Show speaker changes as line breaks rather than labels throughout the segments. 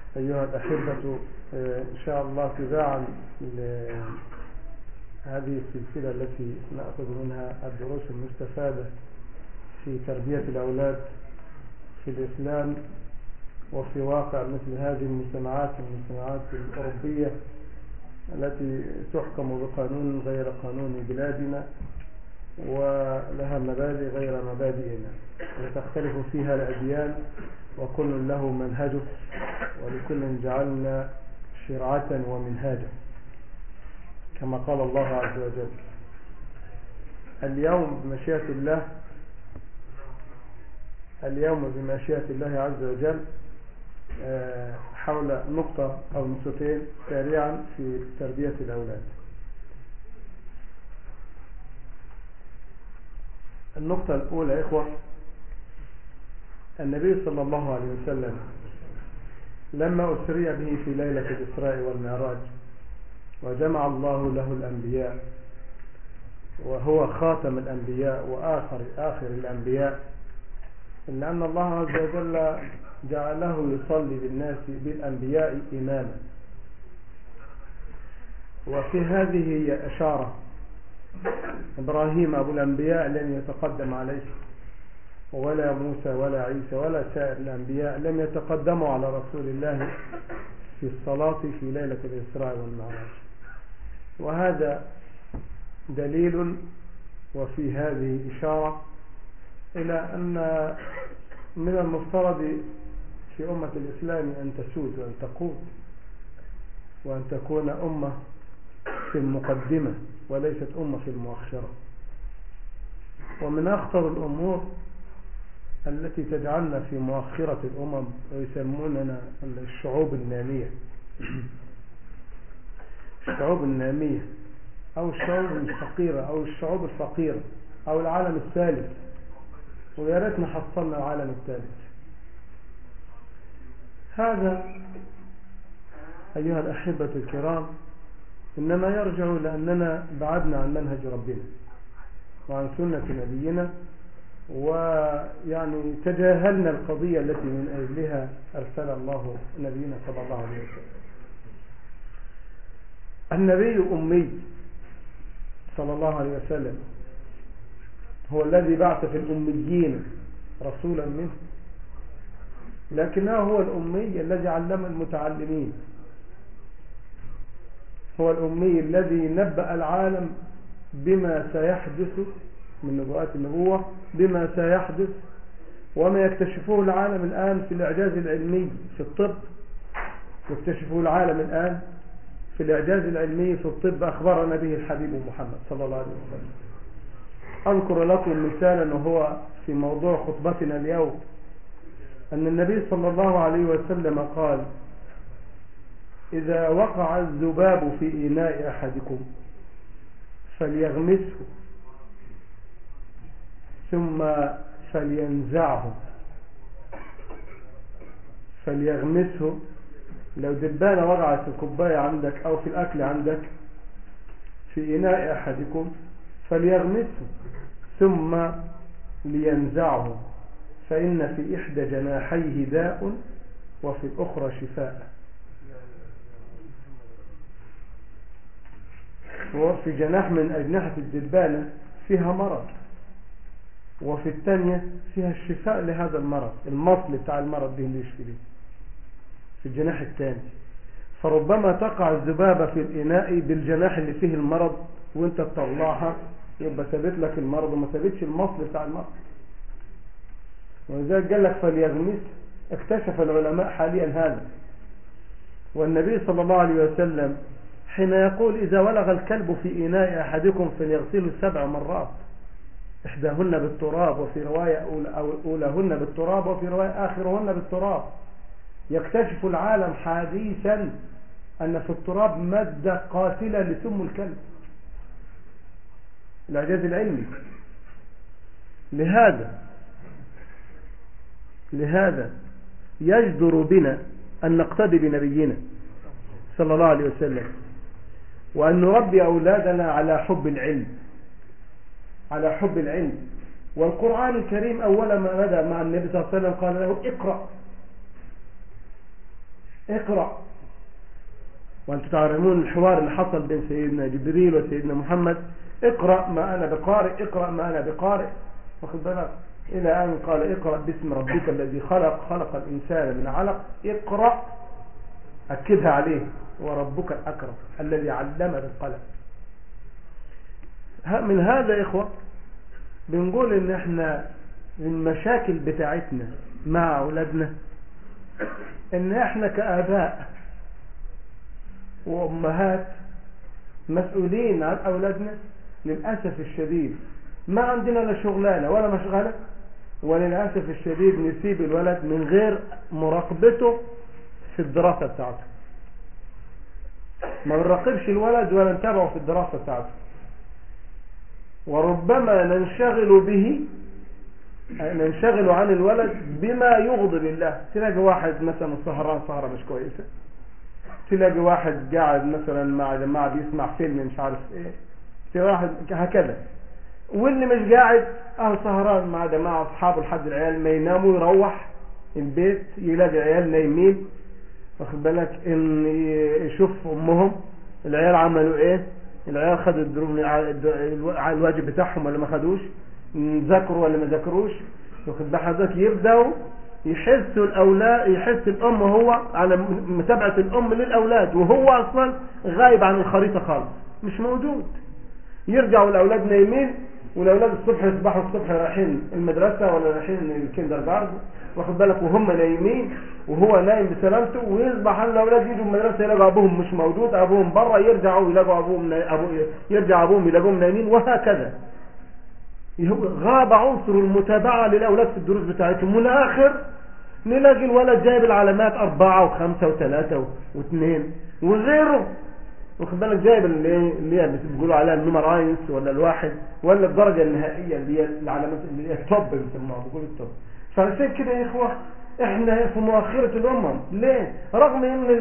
أيها الأحبة، إن شاء الله تباعا لهذه السلسلة التي نأخذ منها الدروس المستفادة في تربية الأولاد في الإسلام وفي واقع مثل هذه المجتمعات الأوروبية التي تحكم بقانون غير قانون بلادنا ولها مبادئ غير مبادئنا وتختلف فيها الأديان وكل له منهجه ولكل جعلنا شرعة ومنهاجا كما قال الله عز وجل. اليوم بمشيئة الله عز وجل حول نقطة أو نقطتين سريعا في تربية الأولاد. النقطة الأولى إخوة، النبي صلى الله عليه وسلم لما أسري به في ليلة الإسراء والمعراج وجمع الله له الأنبياء وهو خاتم الأنبياء وآخر الأنبياء، إلا أن الله عز وجل جعله يصلي بالأنبياء إماما. وفي هذه هي إشارة. إبراهيم أبو الأنبياء لم يتقدم عليه، ولا موسى ولا عيسى ولا سائر الأنبياء لم يتقدموا على رسول الله في الصلاة في ليلة الإسراء والمعراج. وهذا دليل وفي هذه إشارة إلى أن من المفترض في أمة الإسلام أن تسود وأن تقود وأن تكون أمة في المقدمة وليست أمة في المؤخرة. ومن أخطر الأمور التي تجعلنا في مؤخرة الأمم ويسموننا الشعوب النامية الشعوب النامية أو الشعوب الفقيرة أو الشعوب الفقيرة أو العالم الثالث، ويا ريتنا حصلنا العالم الثالث. هذا أيها الأحبة الكرام إنما يرجع لأننا بعدنا عن منهج ربنا وعن سنة نبينا، ويعني تجاهلنا القضية التي من أجلها أرسل الله نبينا صلى الله عليه وسلم. النبي أمي صلى الله عليه وسلم هو الذي بعث في الأميين رسولا منه، لكنه هو الأمي الذي علم المتعلمين، هو الأمي الذي نبأ العالم بما سيحدث من نبوات النبوة، بما سيحدث وما يكتشفه العالم الآن في الإعجاز العلمي في الطب، يكتشفه العالم الآن في الإعجاز العلمي في الطب أخبرنا به الحبيب محمد صلى الله عليه وسلم. أذكر لكم مثالا وهو في موضوع خطبتنا اليوم، أن النبي صلى الله عليه وسلم قال: إذا وقع الذباب في إناء أحدكم فليغمسه ثم فلينزعه. فليغمسه، لو دبانة وقعت في الكوباية عندك أو في الأكل عندك في إناء أحدكم فليغمسه ثم لينزعه، فإن في إحدى جناحيه داء وفي الأخرى شفاء. وفي جناح من أجنحة الدبانة فيها مرض، وفي الثانية فيها الشفاء لهذا المرض، المصل بتاع المرض به اللي يشفي به في الجناح الثاني. فربما تقع الذبابة في الإناء بالجناح اللي فيه المرض وانت تطلعها يبقى ثبت لك المرض وما ثبتش المصل بتاع المرض. ولذلك قال لك فليغمس. اكتشف العلماء حاليا هذا. والنبي صلى الله عليه وسلم حين يقول: إذا ولغ الكلب في إناء أحدكم فليغسله 7 مرات، إحداهن بالتراب، وفي رواية أولاهن بالتراب، وفي رواية آخرهن بالتراب. يكتشف العالم حديثا أن في التراب مادة قاتلة لسم الكلب، الإعجاز العلمي. لهذا يجدر بنا أن نقتدي بنبينا صلى الله عليه وسلم، وأن نربي أولادنا على حب العلم. والقرآن الكريم أول ما بدأ مع النبي صلى الله عليه وسلم قال له: اقرأ. اقرأ. وأنتم تعلمون الحوار اللي حصل بين سيدنا جبريل وسيدنا محمد، اقرأ ما أنا بقارئ، اقرأ ما أنا بقارئ، واخد بالك، إلى أن قال اقرأ باسم ربك الذي خلق، خلق الإنسان من علق. اقرأ أكدها عليه، وربك الأكرم الذي علم بالقلم. من هذا يا إخوة بنقول إن إحنا المشاكل بتاعتنا مع أولادنا إن إحنا كآباء وأمهات مسؤولين عن أولادنا للأسف الشديد ما عندنا لا شغلانة ولا مشغلة، وللأسف الشديد نسيب الولد من غير مراقبته في الدراسة بتاعته. ما بنراقبش الولد ولا نتابعه في الدراسة بتاعته، وربما ننشغل عن الولد بما يغضب الله. تلاقي واحد مثلا سهران سهرة مش كويسة، تلاقي واحد قاعد مثلا مع جماعة بيسمع فيلم مش عارف ايه، تلاقي واحد هكذا، واللي مش قاعد سهران مع جماعة اصحابه لحد العيال ما يناموا، يروح البيت يلاقي عيال نايمين، واخد بالك، ان يشوف امهم العيال عملوا ايه، العيال خدوا الواجب بتاعهم ولا ما خدوش، ذاكروا ولا ما ذاكروش، واخد بالك، يبداوا يحسوا الاولاد، يحس الام هو على متابعه الام للاولاد وهو اصلا غايب عن الخريطه خالص، مش موجود. يرجعوا الاولاد نايمين، والاولاد الصبح يصبحوا الصبح رايحين المدرسه ولا رايحين الكندر جاردن، واخد بالك، وهم نايمين وهو نايم بسلامته، ويصبح الاولاد يجوا من المدرسه يلاقوا ابوهم مش موجود، ابوهم بره، يرجعوا يلاقوا يرجع ابوهم يلاقوهم نايمين، وهكذا. غاب عنصر المتابعه للاولاد في الدروس بتاعتهم، من اخر نلاقي الولد جايب العلامات 4 و5 و3 و2 وغيره، واخد بالك، جايب اللي هي بيقولوا عليها النمر اينس ولا الواحد ولا الدرجه النهائيه اللي هي العلامات اللي هي التوب بيسموها، بيقولوا التوب. فعشان كده يا اخوه احنا في مؤخره الامم. ليه؟ رغم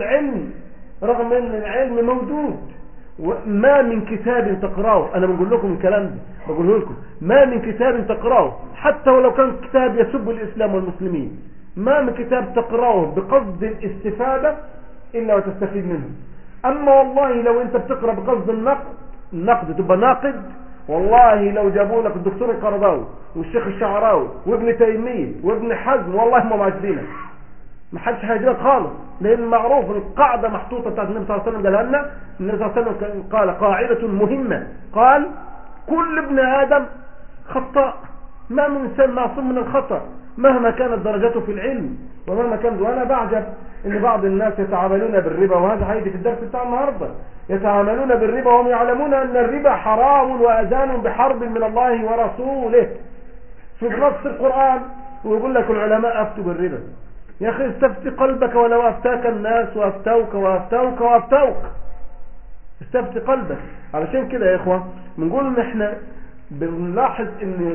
ان العلم موجود، وما من كتاب تقراه، انا بقول لكم الكلام ده، بقوله لكم، ما من كتاب تقراه حتى ولو كان كتاب يسب الاسلام والمسلمين، ما من كتاب تقراه بقصد الاستفاده الا وتستفيد منه. اما والله لو انت بتقرا بقصد النقد تبقى ناقد، والله لو جابوا لك الدكتور القرضاوي والشيخ الشعراوي وابن تيميه وابن حزم والله ما عاجبينك، ما حدش هيجيبك خالص، لان معروف القاعده محطوطه بتاعت النبي صلى الله عليه وسلم. قالها لنا النبي صلى الله عليه وسلم، قال قاعده مهمه، قال كل ابن ادم خطاء، ما من انسان معصوم من الخطا مهما كانت درجته في العلم ومهما كان. وانا بعجب ان بعض الناس يتعاملون بالربا، وهذا هيجي في الدرس بتاع النهارده، يتعاملون بالربا وهم يعلمون ان الربا حرام واذان بحرب من الله ورسوله في نص القران، ويقول لك العلماء افتوا بالربا. يا اخي استفتي قلبك ولو افتاك الناس وافتوك وافتوك وافتوك، استفتي قلبك. علشان كده يا اخوه بنقول ان احنا بنلاحظ ان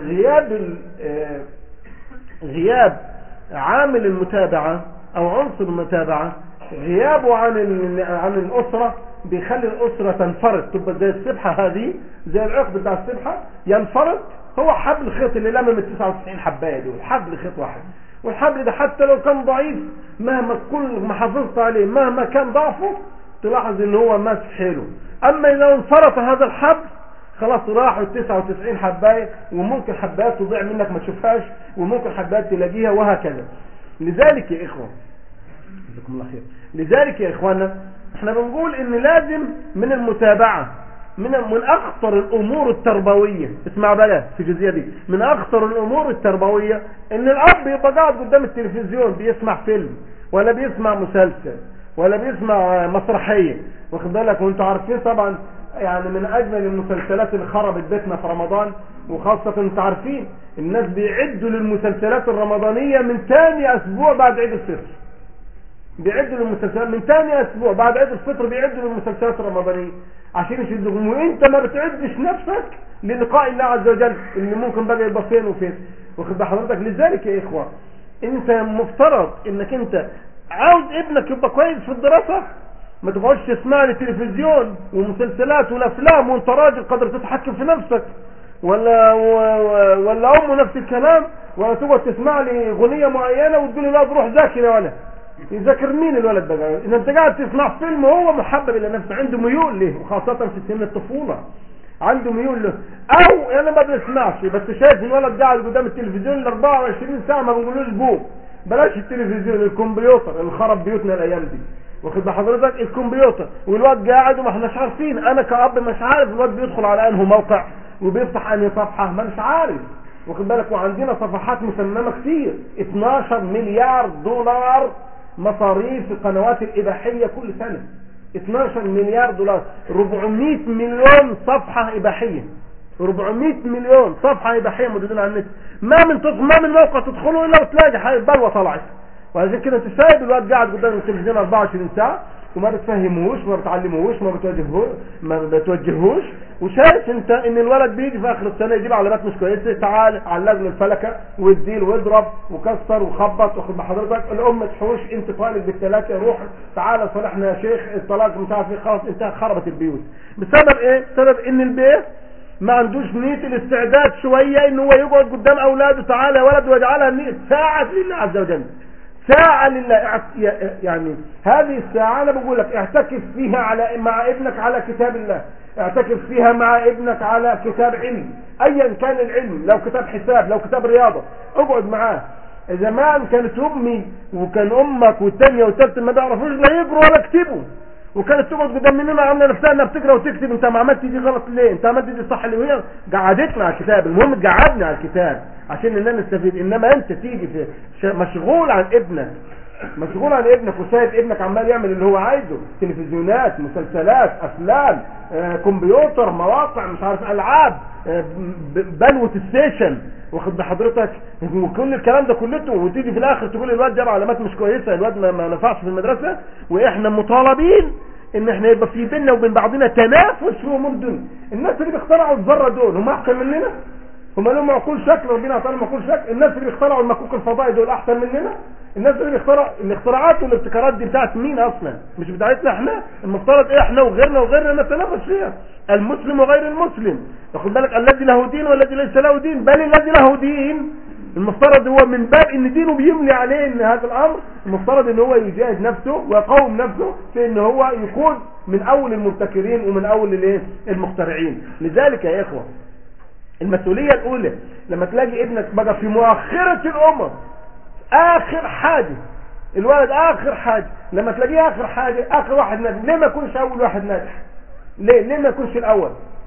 غياب عامل المتابعه او عنصر المتابعه، غيابه عن الاسره بيخلي الاسره تنفرد، تبقى زي السبحه هذه، زي العقد بتاع السبحه ينفرد. هو حبل خيط اللي لمم ال 99 حبايه دول، حبل خيط واحد، والحبل ده حتى لو كان ضعيف مهما كل ما حافظت عليه مهما كان ضعفه تلاحظ ان هو ماسك حيله. اما اذا انفرط هذا الحبل خلاص راحوا 99 حبايه، وممكن حبايات تضيع منك ما تشوفهاش، وممكن حبايات تلاقيها، وهكذا. لذلك يا اخوان جزاكم الله خير، لذلك يا اخوانا احنا بنقول ان لازم من المتابعه من اخطر الامور التربويه، اسمع بقى في الجزئيه دي، من اخطر الامور التربويه ان الاب يبقى قاعد قدام التلفزيون بيسمع فيلم ولا بيسمع مسلسل ولا بيسمع مسرحيه، واخد بالك. وانتم عارفين طبعا يعني من اجمل المسلسلات اللي خربت بيتنا في رمضان، وخاصه انتم عارفين الناس بيعدوا للمسلسلات الرمضانيه من ثاني اسبوع بعد عيد الفطر، بيعدوا للمسلسلات من ثاني اسبوع بعد عيد الفطر، بيعدوا للمسلسلات الرمضانيه عشان يشدهم، وانت ما بتعدش نفسك للقاء الله عز وجل اللي ممكن بقى يبقى فين وفين، واخد بال حضرتك. لذلك يا اخوه انت مفترض انك انت عاوز ابنك يبقى كويس في الدراسه، ما تقعدش تسمع لي تلفزيون ومسلسلات والافلام وانت راجل قادر تتحكم في نفسك، ولا امه نفس الكلام، ولا تقعد تسمع لي اغنيه معينه وتقول لي لا تروح ذاكر ولا يذاكر مين الولد بقى؟ اذا انت قاعد تسمع فيلم وهو محبب الى نفسه، عنده ميول له، وخاصه في سن الطفوله عنده ميول له. او انا ما بنسمعش بس شايف الولد قاعد قدام التلفزيون ال 24 ساعه ما بنقولوش قوم. بلاش التلفزيون، الكمبيوتر اللي خرب بيوتنا الايام دي، واخد بحضرتك؟ الكمبيوتر، والواد قاعد وما احناش عارفين. انا كأب مش عارف الواد بيدخل على انه موقع وبيفتح انهي صفحه، ما مش عارف، واخد بالك؟ وعندنا صفحات مسممه كتير. 12 مليار دولار مصاريف القنوات الاباحيه كل سنه. 12 مليار دولار، 400 مليون صفحه اباحيه، 400 مليون صفحه اباحيه موجودين على النت. ما من موقع تدخله الا وتلاقي حاجه بلوه طلعت. وعشان كده انت سايب الواد قاعد قدام التلفزيون 24 ساعه وما بتفهموش، ما بتعلموش، ما بتوجهوش، وشايف انت ان الولد بيجي في اخر السنه يجيب علامات مش كويسه، تعال علقني الفلكه واديل واضرب وكسر وخبط، واخد بحضرتك؟ الام تحوش، انت طالب بالثلاثه، روح تعال صالحنا يا شيخ، الطلاق مش عارف ايه، خلاص انتهى، خربت البيوت. بسبب ايه؟ بسبب ان البيت ما عندوش نيه الاستعداد شويه ان هو يقعد قدام اولاده، تعالى يا ولد، واجعلها نيه ساعه لله عز وجل، ساعة لله. يعني هذه الساعة أنا بقول لك اعتكف فيها مع ابنك على كتاب الله، اعتكف فيها مع ابنك على كتاب علم، أيا كان العلم، لو كتاب حساب، لو كتاب رياضة، اقعد معاه. زمان كانت أمي وكان أمك والتانية والتالتة ما بيعرفوش لا يقروا ولا يكتبوا، وكانت تقعد قدام مننا عامله نفسها انها بتقرا وتكتب. انت ما عملت دي غلط ليه؟ انت عملت دي صح ليه؟ وهي قعدتنا على الكتاب، المهم تقعدنا على الكتاب عشان اننا نستفيد. انما انت تيجي في مشغول عن ابنك، مشغول عن ابنك وسايب ابنك عمال يعمل اللي هو عايزه، تلفزيونات، مسلسلات، افلام، كمبيوتر، مواقع، مش عارف، العاب، بلوة السيشن، واخد بحضرتك؟ وكل الكلام ده كلته، وتيجي في الاخر تقول الواد جاب علامات مش كويسه، الواد ما نفعش في المدرسه. واحنا مطالبين ان احنا يبقى في بيننا وبين بعضنا تنافس في امور الدنيا. الناس اللي بيخترعوا الذره دول هم احسن مننا؟ هم لهم عقول شكل، ربنا عطانا عقول شكل. الناس اللي بيخترعوا المكوك الفضائي دول احسن مننا؟ الناس اللي بيخترعوا الاختراعات والابتكارات دي بتاعت مين اصلا؟ مش بتاعتنا احنا؟ المفترض احنا وغيرنا نتنافس فيها، المسلم وغير المسلم، واخد بالك؟ الذي له دين والذي ليس له دين، بل الذي له دين المفترض هو من باب ان دينه بيملي عليه ان هذا الامر، المفترض ان هو يجاهد نفسه ويقاوم نفسه في ان هو يكون من اول المبتكرين ومن اول المخترعين. لذلك يا اخوه المسؤولية الأولى لما تلاقي ابنك بقى في مؤخرة الأمر، آخر حاجة، الولد آخر حاجة، لما تلاقيه آخر حاجة، آخر واحد ناجح، ليه ما يكونش أول واحد ناجح؟ ليه ما يكونش الأول؟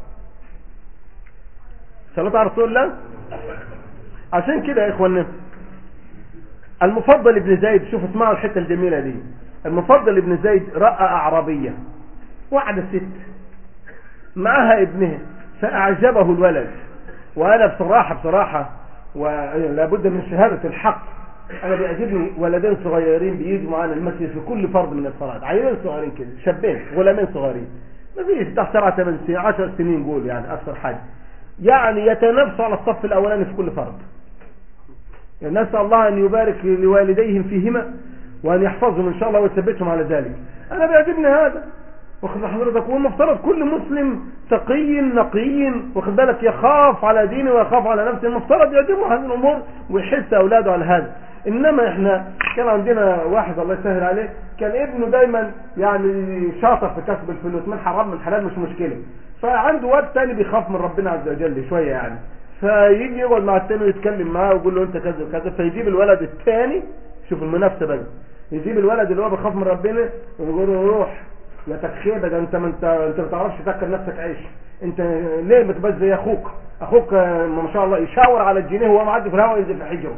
صلاة على رسول الله. عشان كده يا إخواننا المفضل ابن زيد، شوف اسمعوا الحتة الجميلة دي، المفضل ابن زيد رأى أعرابية واحدة ست معها ابنها فأعجبه الولد. وانا بصراحة ولابد من شهادة الحق، انا بيعجبني ولدين صغيرين بيجوا معانا المسجد في كل فرض من الصلاة، عيلين صغيرين كده، شابين غلامين صغيرين، ما فيش تحت 7 8 سنين 10 سنين قول يعني اكثر حاجة، يعني يتنافسوا على الصف الاولاني في كل فرض. يعني نسأل الله ان يبارك لوالديهم فيهما وان يحفظهم ان شاء الله ويثبتهم على ذلك. انا بيعجبني هذا، واخد حضرتك؟ والمفترض كل مسلم تقي نقي، واخد بالك، يخاف على دينه ويخاف على نفسه، المفترض يعجبه هذه الامور ويحس اولاده على هذا. انما احنا كان عندنا واحد الله يسهل عليه، كان ابنه دايما يعني شاطر في كسب الفلوس، من حرام من حلال مش مشكله، فعنده واد تاني بيخاف من ربنا عز وجل شويه يعني، فيجي يقعد مع التاني ويتكلم معاه ويقول له انت كذا وكذا، فيجيب الولد الثاني، شوف المنافسه بقى، يجيب الولد اللي هو بيخاف من ربنا ويقول له روح يا تخيبه، ده انت ما بتعرفش تاكل نفسك عيش، انت ليه بتبقى زي اخوك ما شاء الله يشاور على الجنيه وهو معدي في الهواء ينزل في حجره.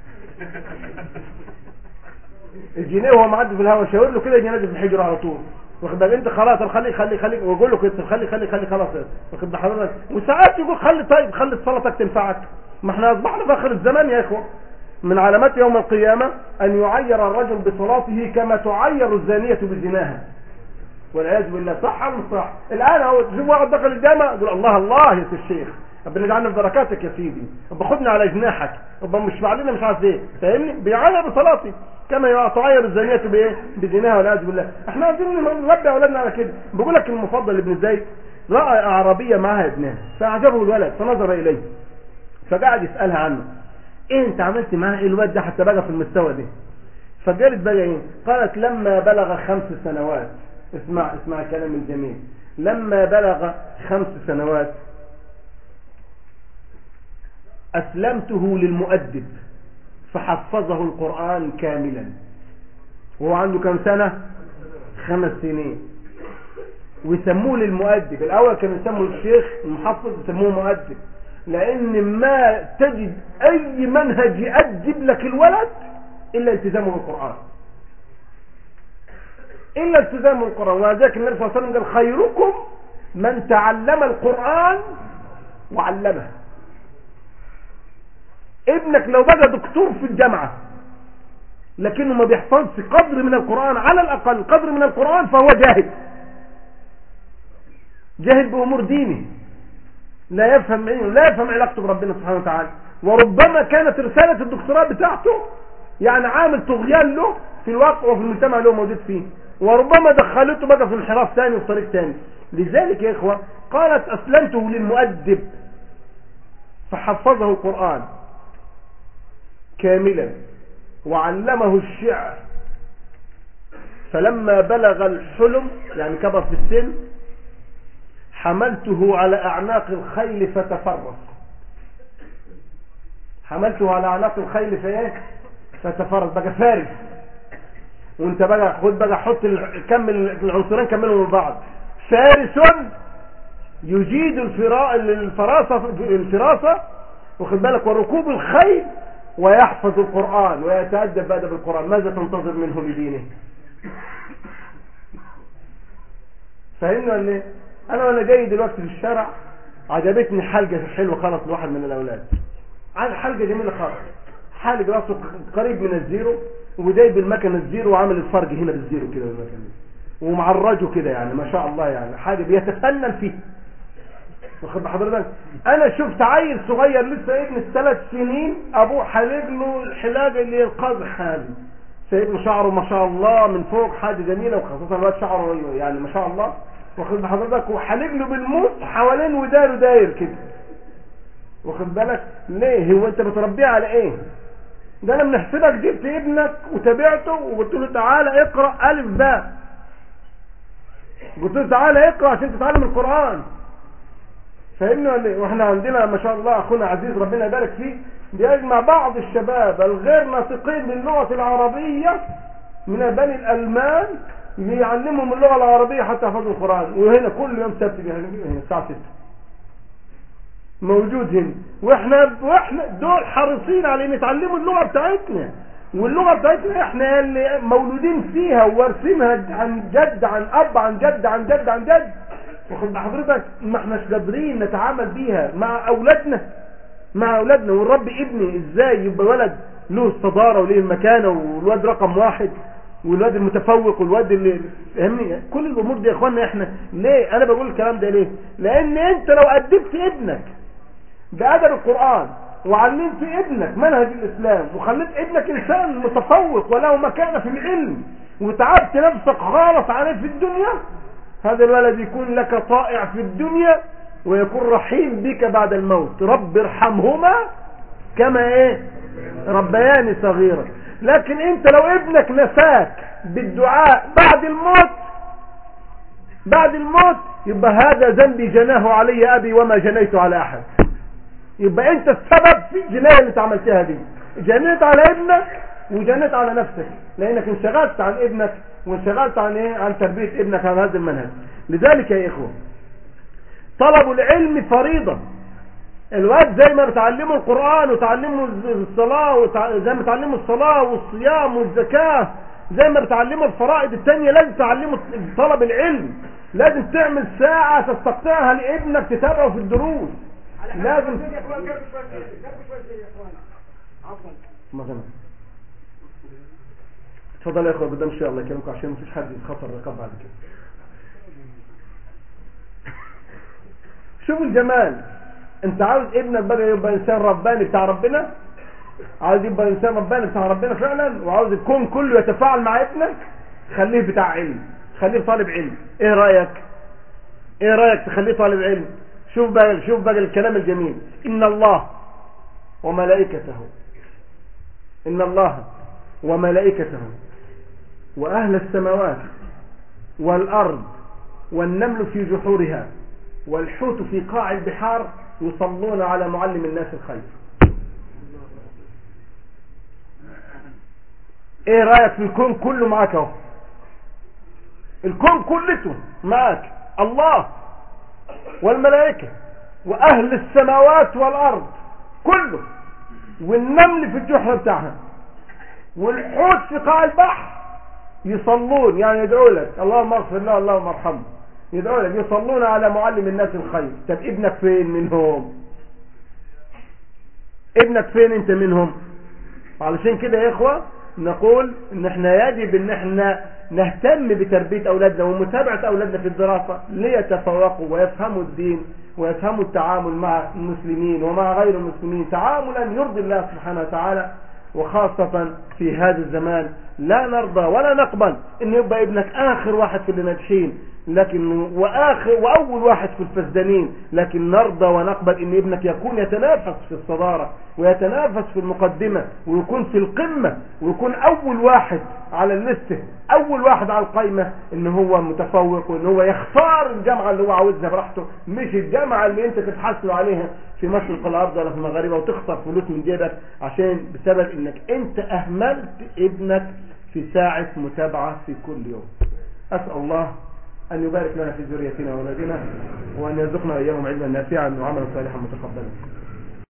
الجنيه وهو معدي في الهواء شاور له كده ينزل في حجره على طول، واخد بالك؟ انت خلاص خليك ويقول له كده خلي خلاص، واخد بال حضرتك؟ وساعات يقول خلي صلاتك تنفعك. ما احنا اصبحنا في اخر الزمان يا اخوه، من علامات يوم القيامه ان يعير الرجل بصلاته كما تعير الزانيه بزناها، والعياذ بالله. صح ولا مش صح؟ الان اهو تشوف واحد دخل الجامع يقول الله يا الشيخ، ربنا يجعلنا في بركاتك يا سيدي، باخدنا على جناحك، مش معلنا مش عارف ايه، فاهمني؟ بيعير بصلاتي كما تعير الزانيه بايه؟ بزناها والعياذ بالله. احنا عايزين نربي اولادنا على كده. بقول لك المفضل ابن زيد راى اعرابيه معها ابنها فاعجبه الولد فنظر اليه فقعد يسالها عنه، ايه انت عملت معاه ايه الواد ده حتى بقى في المستوى ده؟ فقالت بقى ايه؟ قالت لما بلغ 5 سنوات، اسمع الكلام الجميل، لما بلغ 5 سنوات أسلمته للمؤدب فحفظه القرآن كاملا، وهو عنده كم سنة؟ 5 سنين. ويسموه للمؤدب. الأول كانوا يسموا الشيخ المحفظ يسموه مؤدب، لأن ما تجد أي منهج يؤدب لك الولد إلا التزامه بالقرآن، إلا التزامه بالقرآن. وذلك النبي صلى الله عليه وسلم قال خيركم من تعلم القرآن وعلمه. ابنك لو بقى دكتور في الجامعة لكنه ما بيحفظش قدر من القرآن، على الأقل قدر من القرآن، فهو جاهل بأمور دينه، لا يفهم علاقته بربنا سبحانه وتعالى. وربما كانت رسالة الدكتوراه بتاعته يعني عامل طغيان له في الواقع وفي المجتمع اللي هو موجود فيه، وربما دخلته بقى في انحراف ثاني وفي طريق ثاني. لذلك يا إخوة قالت أسلمته للمؤدب فحفظه القرآن كاملا وعلمه الشعر، فلما بلغ الحلم يعني كبر في السن حملته على أعناق الخيل فتفرس. حملته على أعناق الخيل فتفرس، بقى فارس. وانت بقى خد بقى حط كمل العنصرين كملهم من بعض. فارس يجيد الفراسة واخد بالك، وركوب الخيل، ويحفظ القرآن ويتأدب بأدب القرآن. ماذا تنتظر منه لدينه؟ فهمنا ولا ايه؟ انا وانا جاي دلوقتي في الشارع عجبتني حلقة حلوة خالص لواحد من الاولاد، حلقة جميلة خالص، حالق راسه قريب من الزيرو وجايب المكنة الزيرو وعامل الفرق هنا بالزيرو كده بالمكنة ومعرجه كده، يعني ما شاء الله، يعني حاجة بيتفنن فيه. واخد بحضرتك؟ انا شفت عيل صغير لسه ابن 3 سنين ابوه حالق له الحلاقة اللي هي القزح هذه، سايب له شعره ما شاء الله من فوق، حاجة جميلة، وخاصة الواد شعره يعني ما شاء الله، واخد بحضرتك، وحالق له بالموس حوالين وداره داير كده. واخد بالك؟ ليه؟ هو انت بتربيه على ايه؟ ده انا بنحسبك جبت ابنك وتابعته وقلت له تعالى اقرا الف باء، قلت له تعالى اقرا عشان تتعلم القرآن. فاهمني ولا ايه؟ واحنا عندنا ما شاء الله اخونا عزيز ربنا يبارك فيه بيجمع بعض الشباب الغير ناطقين باللغة العربية من بني الألمان يعلمهم اللغة العربية حتى يحفظوا القرآن. وهنا كل يوم سبت هنا الساعة 6 موجود هنا، واحنا دول حريصين على ان يتعلموا اللغة بتاعتنا، واللغة بتاعتنا احنا اللي مولودين فيها ووارثينها عن جد عن اب عن جد عن جد عن جد. واخد بحضرتك؟ ما احناش قادرين نتعامل بيها مع اولادنا ونربي ابني ازاي يبقى ولد له الصدارة وله المكانة والواد رقم 1 والواد المتفوق والواد اللي فهمني. كل الامور دي يا اخوانا احنا ليه انا بقول الكلام ده ليه؟ لان انت لو ادبت ابنك بأدب القرآن وعلمت ابنك منهج الاسلام وخليت ابنك انسان متفوق وله مكانة في العلم وتعبت نفسك خالص عليه في الدنيا، هذا الولد يكون لك طائع في الدنيا ويكون رحيم بك بعد الموت. رب ارحمهما كما ربياني صغيرا. لكن انت لو ابنك نساك بالدعاء بعد الموت يبقى هذا ذنبي جناه علي ابي وما جنيت على احد. يبقى انت السبب في الجناية اللي انت عملتها دي، جنيت على ابنك وجنيت على نفسك، لانك انشغلت عن ابنك وانشغلت عن تربية ابنك على هذا المنهج. لذلك يا اخوة طلب العلم فريضة. الواد زي ما بتعلموا القرآن وتعلموا الصلاة زي ما بتعلموا الصلاة والصيام والزكاة، زي ما بتعلموا الفرائض التانية لازم تعلموا طلب العلم. لازم تعمل ساعة تستقطعها لابنك تتابعه في الدروس. لازم اتفضل يا اخوة قدام ان شاء الله يكرمكم عشان مفيش حد يتخطر الرقاب بعد كده. شوفوا الجمال. انت عاوز ابنك بقى يبقى انسان رباني بتاع ربنا، عاوز يبقى انسان رباني بتاع ربنا فعلا، وعاوز الكون كله يتفاعل مع ابنك، خليه بتاع علم، خليه طالب علم. ايه رأيك تخليه طالب علم؟ شوف بقى الكلام الجميل. ان الله وملائكته وأهل السماوات والأرض والنمل في جحورها والحوت في قاع البحار يصلون على معلم الناس الخير. ايه رأيك في الكون كله معك اهو؟ الكون كلته معك، الله والملائكة وأهل السماوات والأرض كله، والنمل في الجحر بتاعها، والحوت في قاع البحر يصلون، يعني يدعو لك اللهم اغفر له اللهم ارحمه، يدعو لك، يصلون على معلم الناس الخير. طب ابنك فين منهم؟ ابنك فين انت منهم؟ علشان كده يا اخوة نقول ان احنا يجب ان احنا نهتم بتربية اولادنا ومتابعة اولادنا في الدراسة ليتفوقوا ويفهموا الدين ويفهموا التعامل مع المسلمين ومع غير المسلمين تعاملا يرضي الله سبحانه وتعالى. وخاصة في هذا الزمان لا نرضى ولا نقبل ان يبقى ابنك اخر واحد في اللي ناجحين واول واحد في الفسدانين، لكن نرضى ونقبل ان ابنك يكون يتنافس في الصدارة ويتنافس في المقدمة ويكون في القمة ويكون اول واحد على الليسته، اول واحد على القائمة، ان هو متفوق وان هو يختار الجامعة اللي هو عاوزها براحته، مش الجامعة اللي انت تتحصل عليها في مشرق الارض ولا في مغاربها وتخسر فلوس من جيبك عشان بسبب انك انت اهملت ابنك في ساعة متابعة في كل يوم. اسأل الله أن يبارك لنا في ذريتنا وولادنا وأن يرزقنا إياهم علما نافعا وعملا صالحا متقبلا.